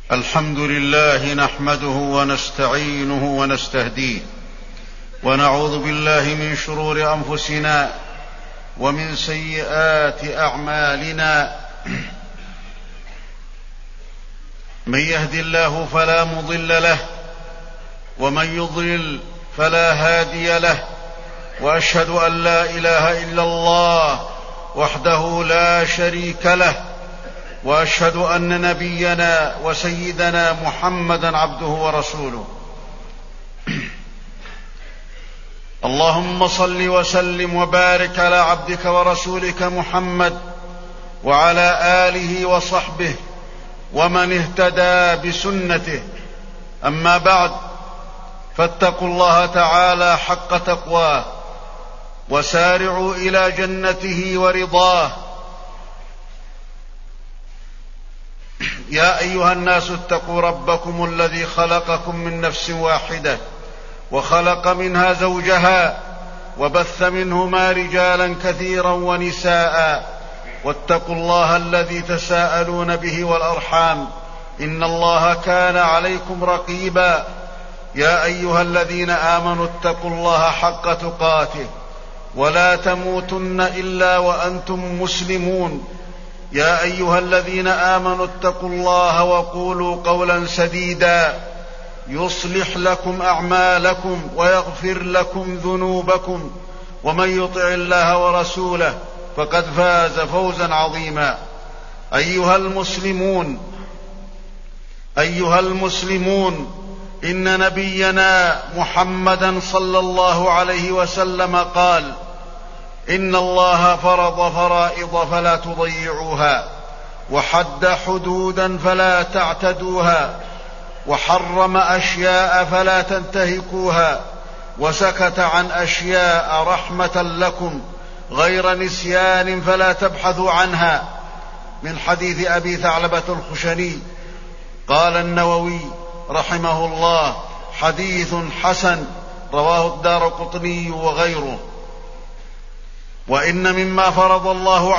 الحمد لله نحمده ونستعينه ونستهديه، ونعوذ بالله من شرور أنفسنا ومن سيئات أعمالنا. من يهد الله فلا مضل له، ومن يضلل فلا هادي له، وأشهد أن لا إله إلا الله وحده لا شريك له، وأشهد أن نبينا وسيدنا محمدا عبده ورسوله. اللهم صل وسلم وبارك على عبدك ورسولك محمد وعلى آله وصحبه ومن اهتدى بسنته. أما بعد، فاتقوا الله تعالى حق تقواه، وسارعوا إلى جنته ورضاه. يا أيها الناس اتقوا ربكم الذي خلقكم من نفس واحدة، وخلق منها زوجها، وبث منهما رجالا كثيرا ونساء، واتقوا الله الذي تساءلون به والأرحام، إن الله كان عليكم رقيبا. يا أيها الذين آمنوا اتقوا الله حق تقاته، ولا تموتن إلا وأنتم مسلمون. يا أيها الذين آمنوا اتقوا الله وقولوا قولا سديدا يصلح لكم أعمالكم ويغفر لكم ذنوبكم، ومن يطع الله ورسوله فقد فاز فوزا عظيما. أيها المسلمون، إن نبينا محمدا صلى الله عليه وسلم قال: إن الله فرض فرائض فلا تضيعوها، وحد حدودا فلا تعتدوها، وحرم أشياء فلا تنتهكوها، وسكت عن أشياء رحمة لكم غير نسيان فلا تبحثوا عنها. من حديث أبي ثعلبة الخشني. قال النووي رحمه الله: حديث حسن، رواه الدارقطني وغيره. وإن مما فرض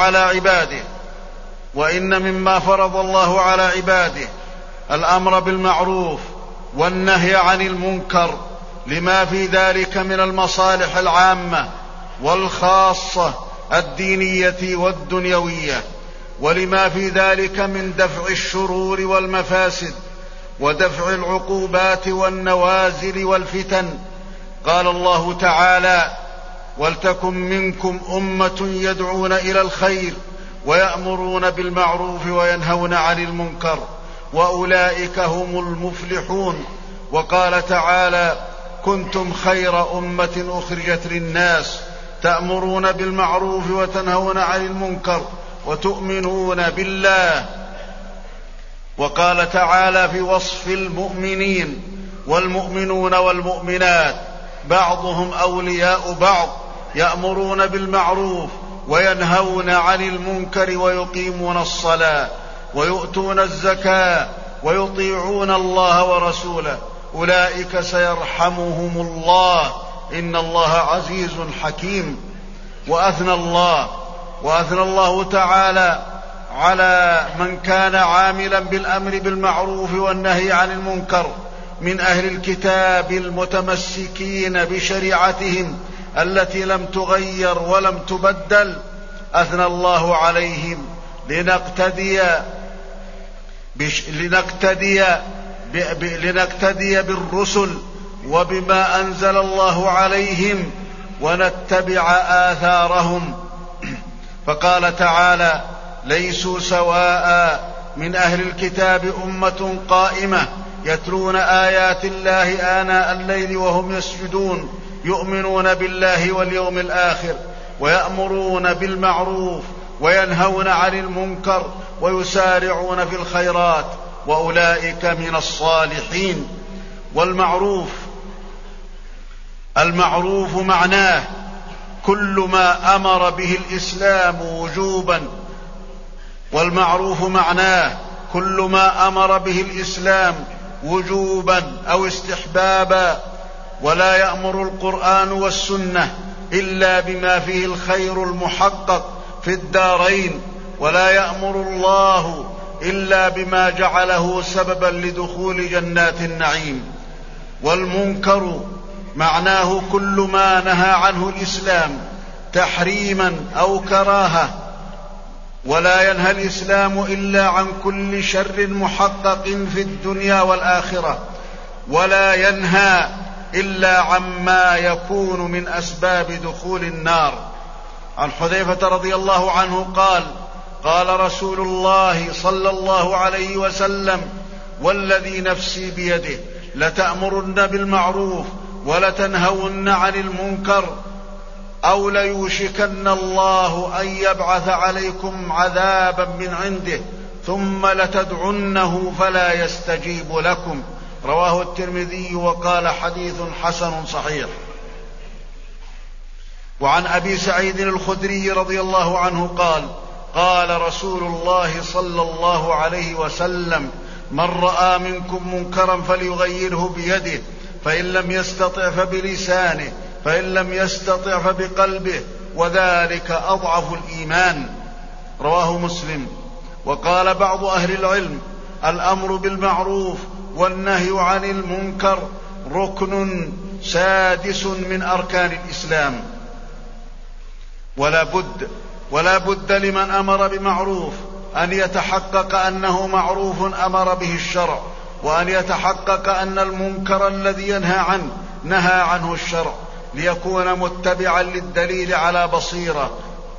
الله على عباده الأمر بالمعروف والنهي عن المنكر، لما في ذلك من المصالح العامة والخاصة الدينية والدنيوية، ولما في ذلك من دفع الشرور والمفاسد، ودفع العقوبات والنوازل والفتن. قال الله تعالى: ولتكن منكم أمة يدعون إلى الخير ويأمرون بالمعروف وينهون عن المنكر، وأولئك هم المفلحون. وقال تعالى: كنتم خير أمة أخرجت للناس تأمرون بالمعروف وتنهون عن المنكر وتؤمنون بالله. وقال تعالى في وصف المؤمنين: والمؤمنون والمؤمنات بعضهم أولياء بعض، يأمرون بالمعروف وينهون عن المنكر ويقيمون الصلاة ويؤتون الزكاة ويطيعون الله ورسوله، أولئك سيرحمهم الله، إن الله عزيز حكيم. وأثنى الله تعالى على من كان عاملا بالأمر بالمعروف والنهي عن المنكر من أهل الكتاب المتمسكين بشريعتهم التي لم تغير ولم تبدل. أثنى الله عليهم لنقتدي بالرسل وبما أنزل الله عليهم ونتبع آثارهم. فقال تعالى: ليسوا سواء من أهل الكتاب أمة قائمة يتلون آيات الله آناء الليل وهم يسجدون، يؤمنون بالله واليوم الآخر، ويأمرون بالمعروف وينهون عن المنكر ويسارعون في الخيرات، وأولئك من الصالحين. المعروف معناه كل ما أمر به الإسلام وجوبا، أو استحبابا. ولا يأمر القرآن والسنة إلا بما فيه الخير المحقق في الدارين، ولا يأمر الله إلا بما جعله سببا لدخول جنات النعيم. والمنكر معناه كل ما نهى عنه الإسلام تحريما أو كراهة، ولا ينهى الإسلام إلا عن كل شر محقق في الدنيا والآخرة، ولا ينهى إلا عما يكون من أسباب دخول النار. عن حذيفة رضي الله عنه قال: قال رسول الله صلى الله عليه وسلم: والذي نفسي بيده لتأمرن بالمعروف ولتنهون عن المنكر، أو ليوشكن الله أن يبعث عليكم عذابا من عنده ثم لتدعنه فلا يستجيب لكم. رواه الترمذي وقال: حديث حسن صحيح. وعن أبي سعيد الخدري رضي الله عنه قال: قال رسول الله صلى الله عليه وسلم: من رأى منكم منكرا فليغيره بيده، فإن لم يستطع فبلسانه، فإن لم يستطع فبقلبه، وذلك أضعف الإيمان. رواه مسلم. وقال بعض أهل العلم: الأمر بالمعروف والنهي عن المنكر ركن سادس من أركان الإسلام، ولا بد لمن أمر بمعروف أن يتحقق أنه معروف أمر به الشرع، وأن يتحقق أن المنكر الذي ينهى عنه نهى عنه الشرع، ليكون متبعا للدليل على بصيرة.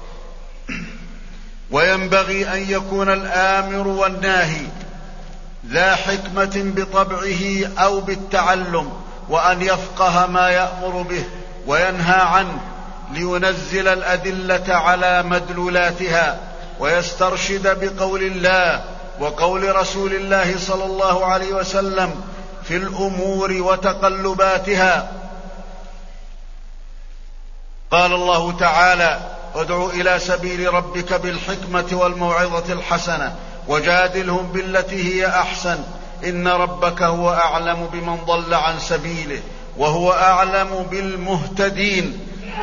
وينبغي أن يكون الآمر والناهي ذا حكمة بطبعه أو بالتعلم، وأن يفقه ما يأمر به وينهى عنه، لينزل الأدلة على مدلولاتها، ويسترشد بقول الله وقول رسول الله صلى الله عليه وسلم في الأمور وتقلباتها. قال الله تعالى: ادع إلى سبيل ربك بالحكمة والموعظة الحسنة وجادلهم بالتي هي أحسن، إن ربك هو أعلم بمن ضل عن سبيله وهو أعلم بالمهتدين.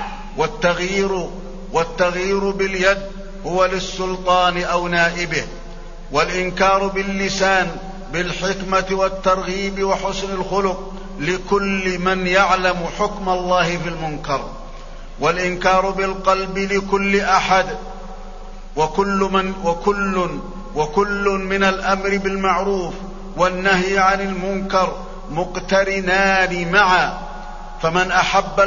والتغيير باليد هو للسلطان أو نائبه، والإنكار باللسان بالحكمة والترغيب وحسن الخلق لكل من يعلم حكم الله في المنكر، والإنكار بالقلب لكل أحد، وكل من الأمر بالمعروف والنهي عن المنكر مقترنان معا. فمن أحب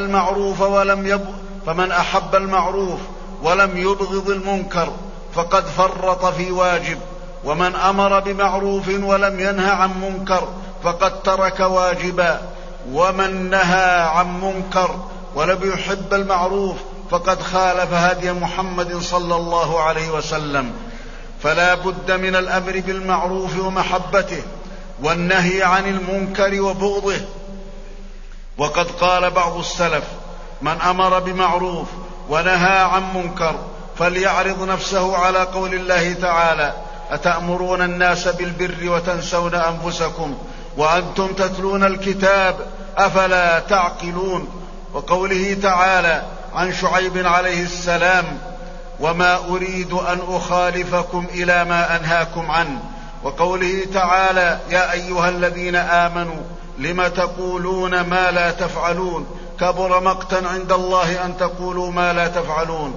المعروف ولم يبغض المنكر فقد فرط في واجب، ومن أمر بمعروف ولم ينه عن منكر فقد ترك واجبا، ومن نهى عن منكر ولم يحب المعروف فقد خالف هدي محمد صلى الله عليه وسلم. فلا بد من الأمر بالمعروف ومحبته، والنهي عن المنكر وبغضه. وقد قال بعض السلف: من أمر بمعروف ونهى عن منكر فليعرض نفسه على قول الله تعالى: أتأمرون الناس بالبر وتنسون أنفسكم وأنتم تتلون الكتاب أفلا تعقلون. وقوله تعالى عن شعيب عليه السلام: وما أريد أن أخالفكم إلى ما أنهاكم عنه. وقوله تعالى: يا أيها الذين آمنوا لم تقولون ما لا تفعلون كبر مقتا عند الله أن تقولوا ما لا تفعلون.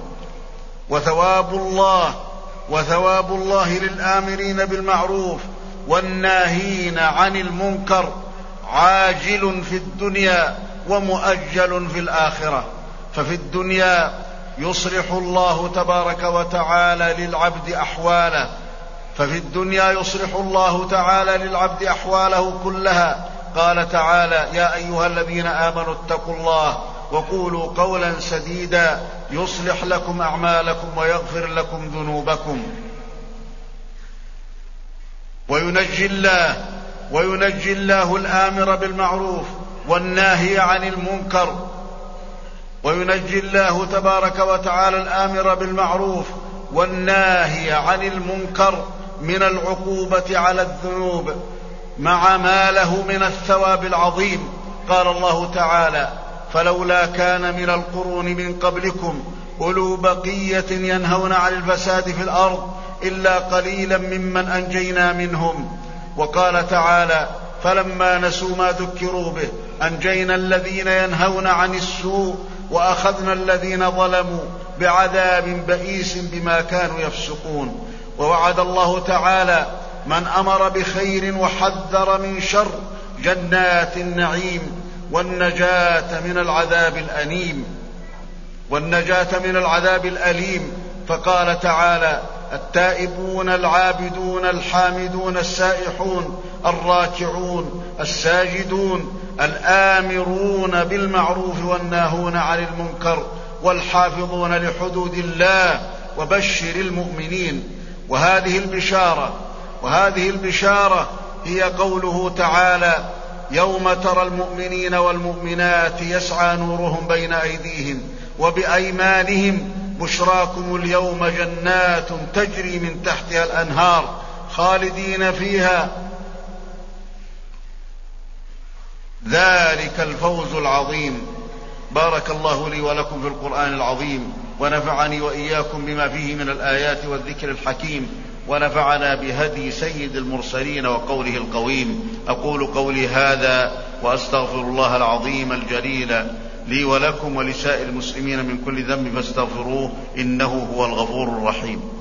وثواب الله للآمرين بالمعروف والناهين عن المنكر عاجل في الدنيا ومؤجل في الآخرة. ففي الدنيا يصلح الله تبارك وتعالى للعبد أحواله كلها. قال تعالى: يا أيها الذين آمنوا اتقوا الله وقولوا قولا سديدا يصلح لكم أعمالكم ويغفر لكم ذنوبكم. وينجي الله الآمر بالمعروف والناهي عن المنكر، وينجي الله تبارك وتعالى الآمر بالمعروف والناهي عن المنكر من العقوبة على الذنوب مع ما له من الثواب العظيم. قال الله تعالى: فلولا كان من القرون من قبلكم أولو بقية ينهون عن الفساد في الأرض إلا قليلا ممن أنجينا منهم. وقال تعالى: فلما نسوا ما ذكروا به أنجينا الذين ينهون عن السوء وأخذنا الذين ظلموا بعذاب بئيس بما كانوا يفسقون. ووعد الله تعالى من أمر بخير وحذر من شر جنات النعيم والنجاة من العذاب الأليم. فقال تعالى: التائبون العابدون الحامدون السائحون الراكعون الساجدون الآمرون بالمعروف والناهون عن المنكر والحافظون لحدود الله وبشر المؤمنين. وهذه البشارة هي قوله تعالى: يوم ترى المؤمنين والمؤمنات يسعى نورهم بين أيديهم وبأيمانهم بشراكم اليوم جنات تجري من تحتها الأنهار خالدين فيها ذلك الفوز العظيم. بارك الله لي ولكم في القرآن العظيم، ونفعني وإياكم بما فيه من الآيات والذكر الحكيم، ونفعنا بهدي سيد المرسلين وقوله القويم. أقول قولي هذا وأستغفر الله العظيم الجليل لي ولكم ولسائر المسلمين من كل ذنب فاستغفروه إنه هو الغفور الرحيم.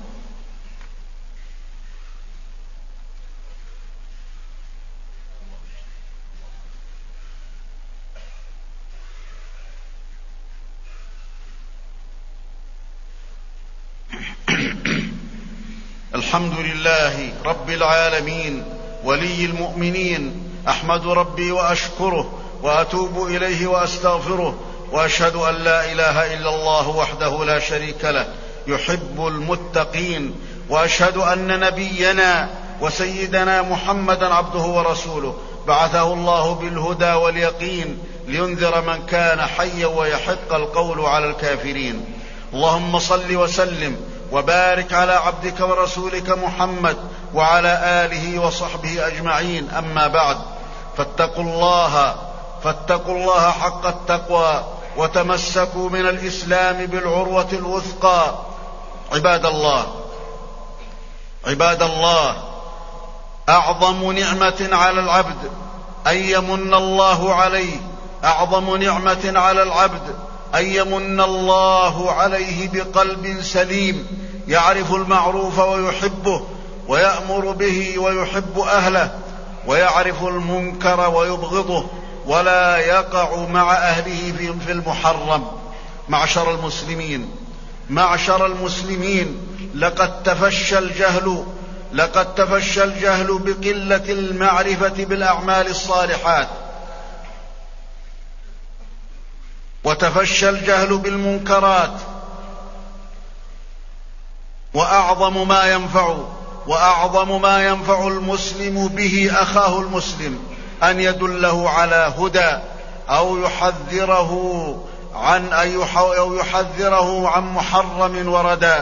الحمد لله رب العالمين ولي المؤمنين، أحمد ربي وأشكره وأتوب إليه وأستغفره، وأشهد أن لا إله إلا الله وحده لا شريك له يحب المتقين، وأشهد أن نبينا وسيدنا محمدا عبده ورسوله بعثه الله بالهدى واليقين لينذر من كان حيا ويحق القول على الكافرين. اللهم صل وسلم وبارك على عبدك ورسولك محمد وعلى آله وصحبه أجمعين. أما بعد، فاتقوا الله حق التقوى وتمسكوا من الإسلام بالعروة الوثقى. عباد الله، أعظم نعمة على العبد أن يمن الله عليه أن يمن الله عليه بقلب سليم يعرف المعروف ويحبه ويأمر به ويحب أهله، ويعرف المنكر ويبغضه ولا يقع مع أهله في المحرم. معشر المسلمين، لقد تفشى الجهل بقلة المعرفة بالأعمال الصالحات، وتفشى الجهل بالمنكرات. وأعظم ما ينفع المسلم به أخاه المسلم أن يدله على هدى أو يحذره عن محرم وردى.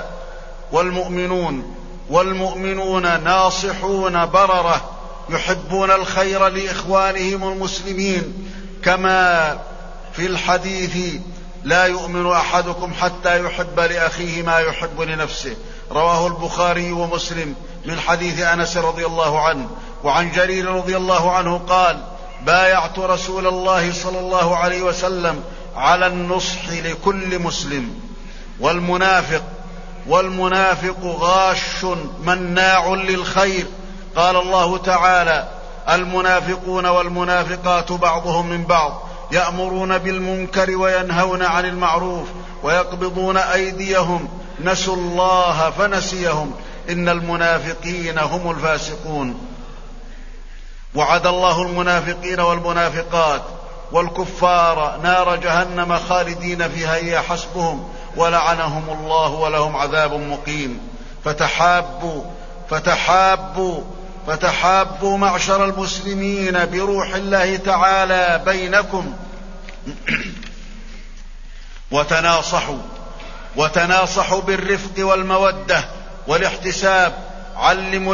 والمؤمنون ناصحون بررة يحبون الخير لإخوانهم المسلمين، كما في الحديث: لا يؤمن أحدكم حتى يحب لأخيه ما يحب لنفسه، رواه البخاري ومسلم من حديث أنس رضي الله عنه. وعن جرير رضي الله عنه قال: بايعت رسول الله صلى الله عليه وسلم على النصح لكل مسلم. والمنافق غاش مناع للخير. قال الله تعالى: المنافقون والمنافقات بعضهم من بعض يأمرون بالمنكر وينهون عن المعروف ويقبضون أيديهم نسوا الله فنسيهم إن المنافقين هم الفاسقون. وعد الله المنافقين والمنافقات والكفار نار جهنم خالدين فيها هي حسبهم ولعنهم الله ولهم عذاب مقيم. فتحابوا معشر المسلمين بروح الله تعالى بينكم، وتناصحوا بالرفق والمودة والاحتساب. علموا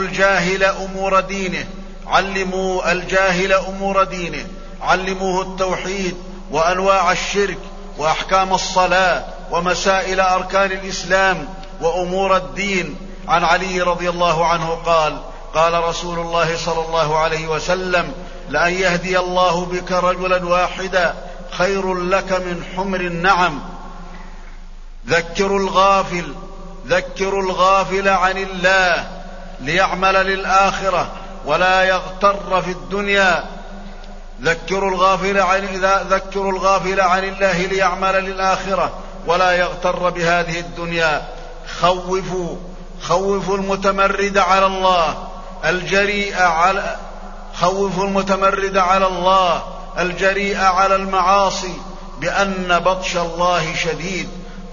الجاهل أمور دينه، علموه التوحيد وأنواع الشرك وأحكام الصلاة ومسائل أركان الإسلام وأمور الدين. عن علي رضي الله عنه قال: قال رسول الله صلى الله عليه وسلم: لأن يهدي الله بك رجلا واحدا خير لك من حمر النعم. ذكروا الغافل عن الله ليعمل للآخرة ولا يغتر في الدنيا. ذكروا الغافل عن الله ليعمل للآخرة ولا يغتر بهذه الدنيا. خوفوا المتمرد على الله الجريء على المعاصي بأن بطش الله شديد.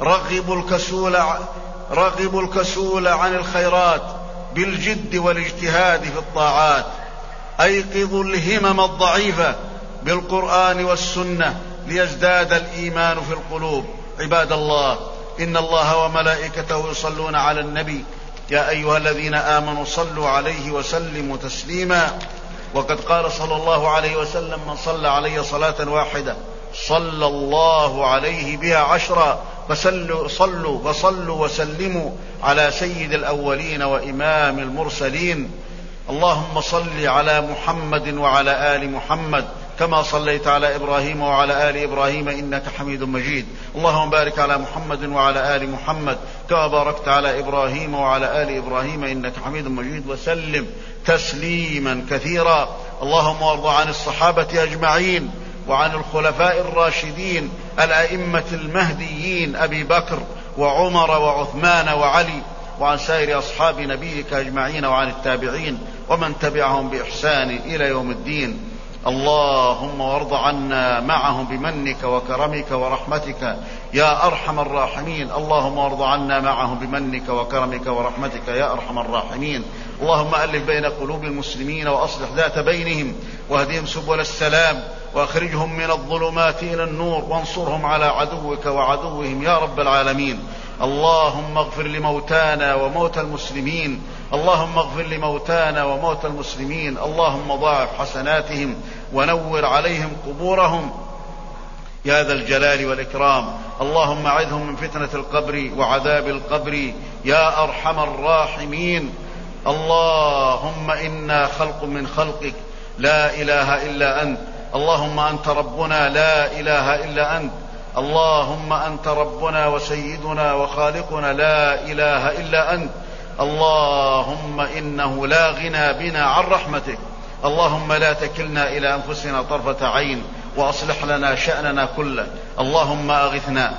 رغبوا الكسول عن الخيرات بالجد والاجتهاد في الطاعات. أيقظوا الهمم الضعيفة بالقرآن والسنة ليزداد الإيمان في القلوب. عباد الله، إن الله وملائكته يصلون على النبي، يا أيها الذين آمنوا صلوا عليه وسلموا تسليما. وقد قال صلى الله عليه وسلم: من صلى علي صلاة واحدة صلى الله عليه بها 10. فصلوا وسلموا على سيد الأولين وإمام المرسلين. اللهم صل على محمد وعلى آل محمد كما صليت على إبراهيم وعلى آل إبراهيم إنك حميد مجيد. اللهم بارك على محمد وعلى آل محمد كما باركت على إبراهيم وعلى آل إبراهيم إنك حميد مجيد، وسلم تسليما كثيرا. اللهم وارض عن الصحابة أجمعين وعن الخلفاء الراشدين الأئمة المهديين أبي بكر وعمر وعثمان وعلي، وعن سائر أصحاب نبيك أجمعين، وعن التابعين ومن تبعهم بإحسان إلى يوم الدين. اللهم وارض عنا معهم بمنك وكرمك ورحمتك يا أرحم الراحمين. اللهم وارض عنا معهم بمنك وكرمك ورحمتك يا أرحم الراحمين. اللهم ألف بين قلوب المسلمين وأصلح ذات بينهم واهدهم سبل السلام وأخرجهم من الظلمات إلى النور وانصرهم على عدوك وعدوهم يا رب العالمين. اللهم اغفر لموتانا وموتى المسلمين. اللهم ضاعف حسناتهم ونور عليهم قبورهم يا ذا الجلال والإكرام. اللهم أعذهم من فتنة القبر وعذاب القبر يا أرحم الراحمين. اللهم إنا خلق من خلقك لا إله إلا أنت. اللهم أنت ربنا لا إله إلا أنت. اللهم أنت ربنا وسيدنا وخالقنا لا إله إلا أنت. اللهم إنه لا غنى بنا عن رحمتك. اللهم لا تكلنا إلى أنفسنا طرفة عين وأصلح لنا شأننا كله. اللهم أغثنا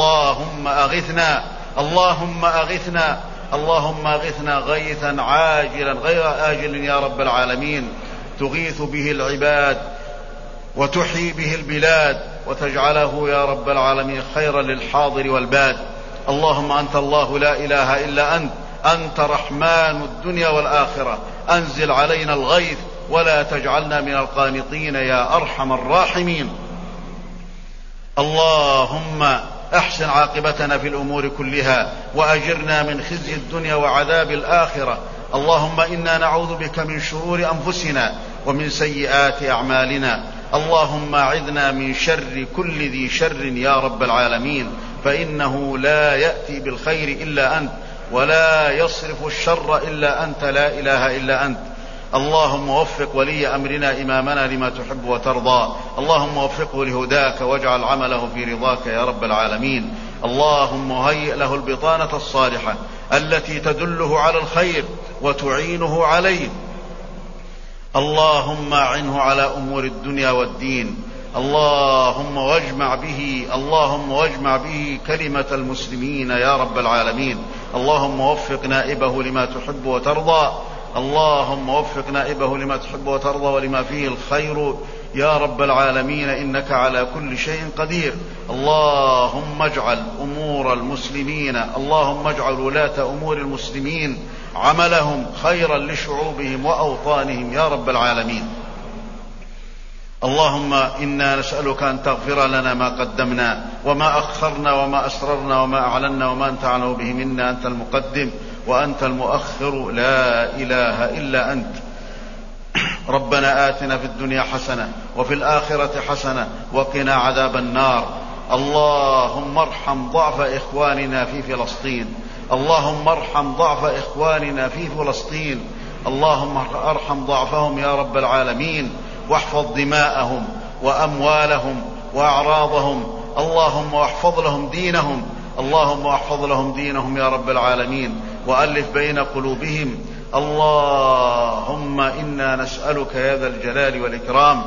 غيثا عاجلا غير آجل يا رب العالمين، تغيث به العباد وتحيي به البلاد وتجعله يا رب العالمين خيرا للحاضر والباد. اللهم أنت الله لا إله إلا أنت رحمن الدنيا والآخرة. أنزل علينا الغيث ولا تجعلنا من القانطين يا أرحم الراحمين. اللهم أحسن عاقبتنا في الأمور كلها وأجرنا من خزي الدنيا وعذاب الآخرة. اللهم إنا نعوذ بك من شرور أنفسنا ومن سيئات أعمالنا. اللهم أعذنا من شر كل ذي شر يا رب العالمين، فإنه لا يأتي بالخير إلا أنت ولا يصرف الشر إلا أنت، لا إله إلا أنت. اللهم وفق ولي أمرنا إمامنا لما تحب وترضى. اللهم وفقه لهداك واجعل عمله في رضاك يا رب العالمين. اللهم هيئ له البطانة الصالحة التي تدله على الخير وتعينه عليه. اللهم أعنه على أمور الدنيا والدين. اللهم واجمع به كلمة المسلمين يا رب العالمين. اللهم وفق نائبه لما تحب وترضى. ولما فيه الخير يا رب العالمين، إنك على كل شيء قدير. اللهم اجعل ولاة أمور المسلمين عملهم خيرا لشعوبهم وأوطانهم يا رب العالمين. اللهم إنا نسألك أن تغفر لنا ما قدمنا وما أخرنا وما أسررنا وما أعلنا وما أنت أعلم به منا. أنت المقدم وأنت المؤخر، لا إله إلا أنت. ربنا آتنا في الدنيا حسنة وفي الآخرة حسنة وقنا عذاب النار. اللهم ارحم ضعف إخواننا في فلسطين. اللهم ارحم ضعف إخواننا في فلسطين، اللهم ارحم ضعفهم يا رب العالمين، واحفظ دماءهم وأموالهم وأعراضهم، اللهم واحفظ لهم دينهم، اللهم واحفظ لهم دينهم يا رب العالمين، وألف بين قلوبهم. اللهم إنا نسألك يا ذا الجلال والإكرام،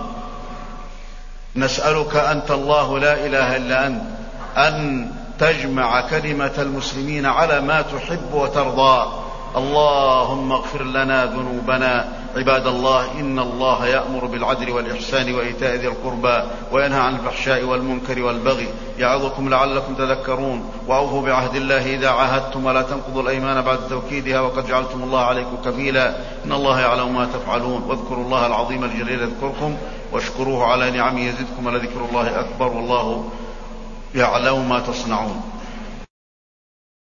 نسألك أنت الله لا إله إلا أنت أن تجمع كلمة المسلمين على ما تحب وترضى. اللهم اغفر لنا ذنوبنا. عباد الله، إن الله يأمر بالعدل والإحسان وإيتاء ذي القربى وينهى عن الفحشاء والمنكر والبغي يعظكم لعلكم تذكرون. وأوفوا بعهد الله إذا عاهدتم ولا تنقضوا الأيمان بعد توكيدها وقد جعلتم الله عليكم كفيلا، إن الله يعلم ما تفعلون. واذكروا الله العظيم الجليل يذكركم واشكروه على نعمه يزدكم ولذكر الله أكبر والله يعلم ما تصنعون.